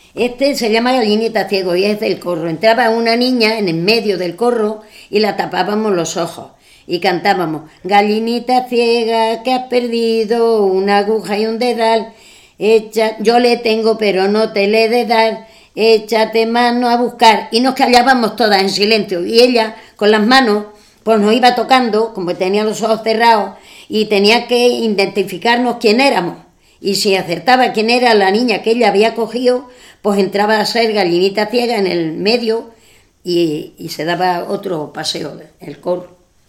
Este se llama Gallinita Ciego y es del corro. Entraba una niña en el medio del corro y la tapábamos los ojos. Y cantábamos, gallinita ciega que has perdido una aguja y un dedal, yo le tengo pero no te le he de dar, échate mano a buscar. Y nos callábamos todas en silencio y ella con las manos pues nos iba tocando, como tenía los ojos cerrados, y tenía que identificarnos quién éramos. Y si acertaba quién era la niña que ella había cogido, pues entraba a ser Gallinita Ciega en el medio y se daba otro paseo, el corro.